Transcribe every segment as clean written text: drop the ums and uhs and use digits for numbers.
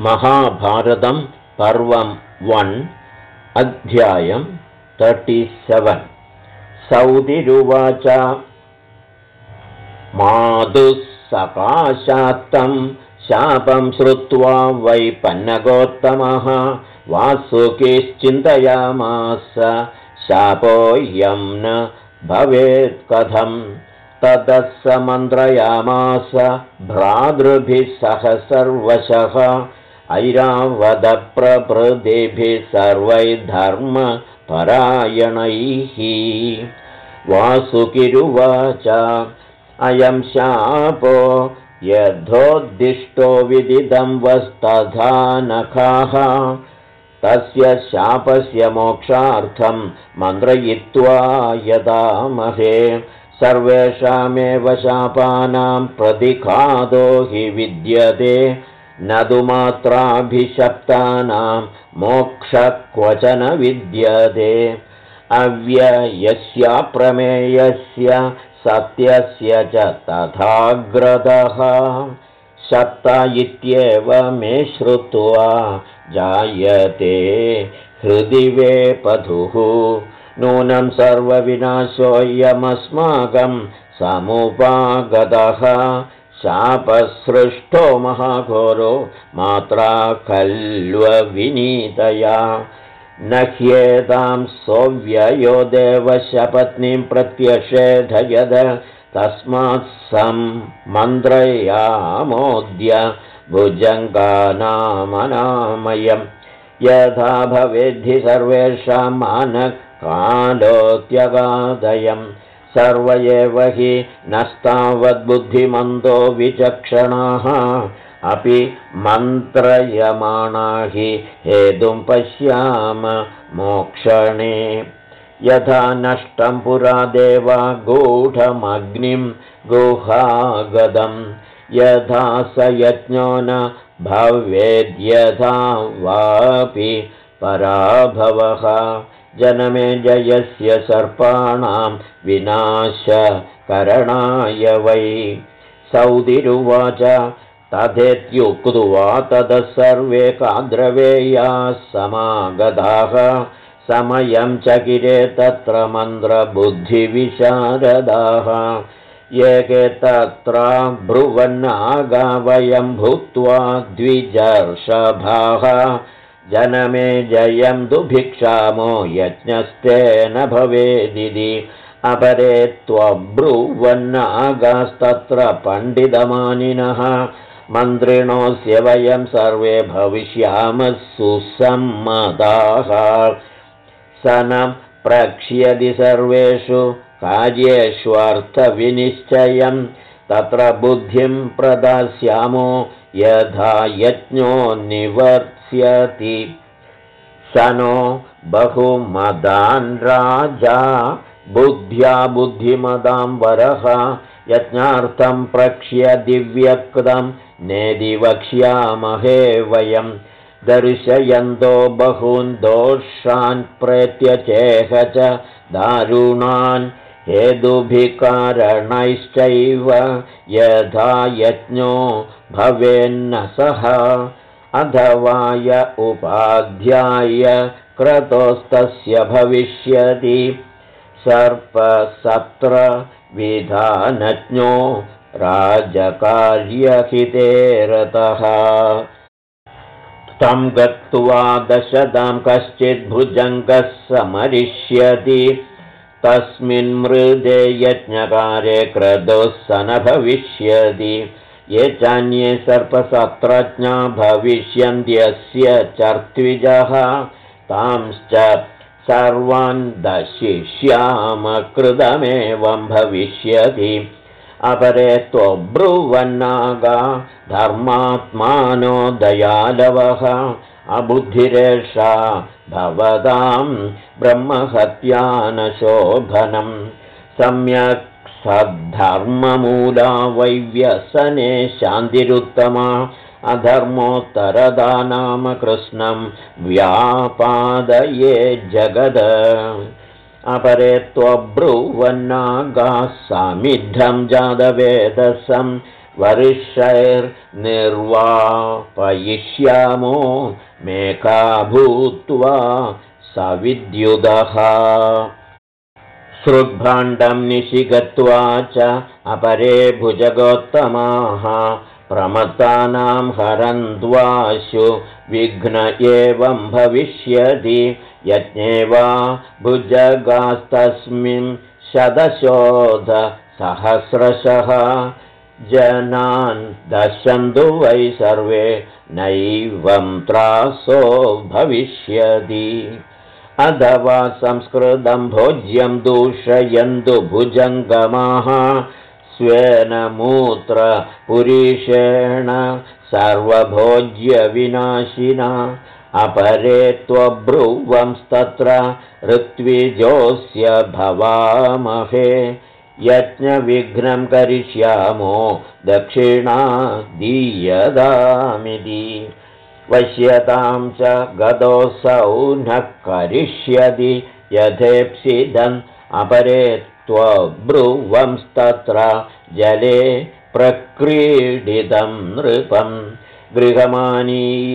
महाभारतं पर्वं 1 अध्यायं 37 सौतिरुवाच मातुस्सकाशात्तं शापं श्रुत्वा वै पन्नगोत्तमः वासुकिश्चिन्तयामास शापोऽयं न भवेत्कथम् ततः स मन्त्रयामास भ्रातृभिः सह सर्वशः ऐरावतप्रभृतिभिः सर्वैर्धर्मपरायणैः वासुकिरुवाच अयं शापो यथोद्दिष्टो विदितं वस्तथा नखाः तस्य शापस्य मोक्षार्थं मन्त्रयित्वा यदामहे सर्वेषामेव शापानां प्रतिघातो हि विद्यते न तु मात्राभिशप्तानां मोक्षः क्वचन विद्यते अव्ययस्याप्रमेयस्य सत्यस्य च तथाग्रतः सप्त इत्येव मे श्रुत्वा जायते हृदि वेपथुः नूनं सर्वविनाशोऽयमस्माकं समुपागतः शापसृष्टो महाघोरो मात्रा खल्वविनीतया न ह्येतां सोऽव्ययो देवशपत्नीं प्रत्यषेधयद तस्मात् मन्त्रयामोऽद्य भुजङ्गानामनामयम् यथा भवेद्धि सर्वेषां मानकालोऽत्यगादयम् सर्व एव हि नस्तावद्बुद्धिमन्तो विचक्षणाः अपि मन्त्रयमाणा हि हेतुं पश्याम मोक्षणे यथा नष्टं पुरा देवा गूढमग्निं गुहागदं यथा स यज्ञो न भवेद्यथा वापि पराभवः जनमे जयस्य सर्पाणां विनाशकरणाय वै सौतिरुवाच तथेत्युक्त्वा ततः सर्वे काद्रवेयाः समागताः समयं चकिरे तत्र मन्त्रबुद्धिविशारदाः एके तत्र ब्रुवन्नागा वयं भूत्वा द्विजर्षभाः जनमे जयं दुभिक्षामो यज्ञस्तेन भवेदिति अपरे त्वब्रुवन्नागास्तत्र पण्डितमानिनः मन्त्रिणोऽस्य वयं सर्वे भविष्यामः सुसम्मताः स न प्रक्ष्यति सर्वेषु कार्येष्वर्थविनिश्चयं तत्र बुद्धिं प्रदास्यामो यथा यज्ञो निवर्त्स्यति स नो बहुमदान् राजा बुद्ध्या बुद्धिमदां वरः यज्ञार्थं प्रक्ष्य दिव्यक्तं नेदि वक्ष्यामहे वयं दर्शयन्तो बहून् दोषान् प्रेत्य चेह च दारुणान् हेतुभिकारणैश्चैव यथा यज्ञो भवेन्न सः अथवा य उपाध्याय क्रतोस्तस्य भविष्यति सर्पसत्र विधानज्ञो राजकार्यहिते रतः तं गत्वा दशदां कश्चित् भुजङ्गः समरिष्यति तस्मिन् मृदे यज्ञकारे क्रतुः स न भविष्यति ये चान्ये सर्पसत्रज्ञा भविष्यन्त्यस्य चर्त्विजः तांश्च सर्वान् दशिष्याम कृतमेवं भविष्यति अपरे त्वब्रुवन्नागा धर्मात्मानो दयालवः अबुद्धिरेषा भवतां ब्रह्महत्यानशोभनं सम्यक् सद्धर्ममूला वैव्यसने शान्तिरुत्तमा अधर्मोत्तरदानाम कृष्णं व्यापादये जगद अपरे त्वब्रुवन्नागाः सामिद्धं जातवेदसं वर्षैर्निर्वापयिष्यामो मेघा भूत्वा सविद्युदः सृग्भाण्डं निशिगत्वा च अपरे भुजगोत्तमाः प्रमत्तानां हरन्द्वाशु विघ्न एवं भविष्यति यज्ञे वा भुजगास्तस्मिन् शतशोधसहस्रशः जनान् दशन्तु वै सर्वे नैवं त्रासो भविष्यति अथवा संस्कृतं भोज्यं दूषयन्तु भुजङ्गमाः स्वेन मूत्रपुरीषेण सर्वभोज्यविनाशिना अपरे त्वब्रुवंस्तत्र ऋत्विजोऽस्य भवामहे यज्ञविघ्नं करिष्यामो दक्षिणा दीयतामिति वश्यतां च गतोऽसौ न करिष्यति यथेप्सिदन् अपरे त्वब्रुवंस्तत्र जले प्रक्रीडितं नृपं गृहमानीय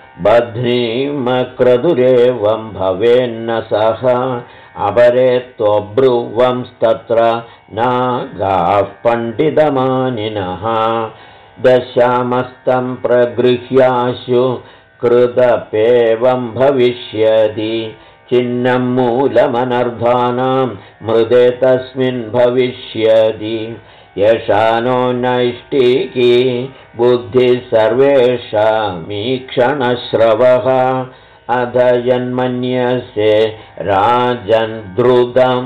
बध्नीमक्रतुरेवं भवेन्न सह अपरे त्वब्रुवंस्तत्र नागाः पण्डितमानिनः दशामस्तं प्रगृह्याशु कृतपेवं भविष्यति चिन्नं मूलमनर्धानां मृदे तस्मिन् भविष्यति यशानो नैष्टिकी बुद्धिः सर्वेषामीक्षणश्रवः अध यन्मन्यसे राजन् द्रुतं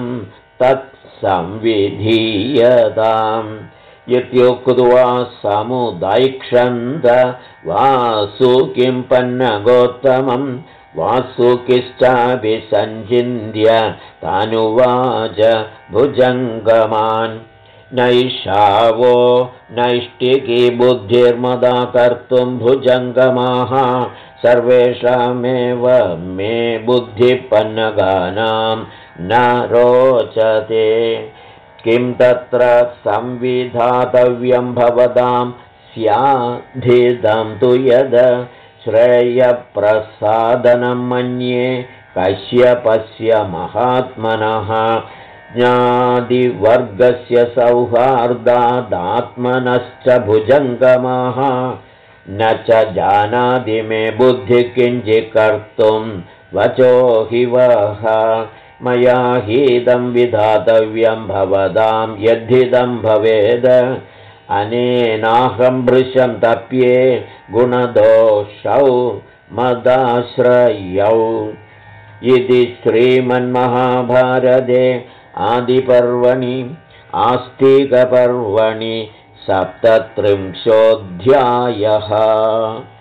तत्संविधीयताम् इत्युक्त्वा समुदैक्षन्त वासुकिं पन्नगोत्तमं वासुकिश्चाभिसञ्चिन्त्य तानुवाच भुजङ्गमान् नैषावो नैष्टिकी बुद्धिर्मदा कर्तुं भुजङ्गमाः सर्वेषामेव मे बुद्धिपन्नगानां न रोचते किं तत्र संविधातव्यं भवतां स्याधिदं तु यद् श्रेयप्रसादनं मन्ये कश्यपस्य महात्मनः ज्ञादिवर्गस्य सौहार्दादात्मनश्च भुजङ्गमाः न च जानाति मे बुद्धिः किञ्चित् कर्तुं वचो हि वः मया हीदं विधातव्यं भवतां यद्धिदं भवेद अनेनाहं भृशं तप्ये गुणदोषौ मदाश्रयौ इति श्रीमन्महाभारते आदिपर्वणि आस्तिकपर्वणि 37 अध्यायः।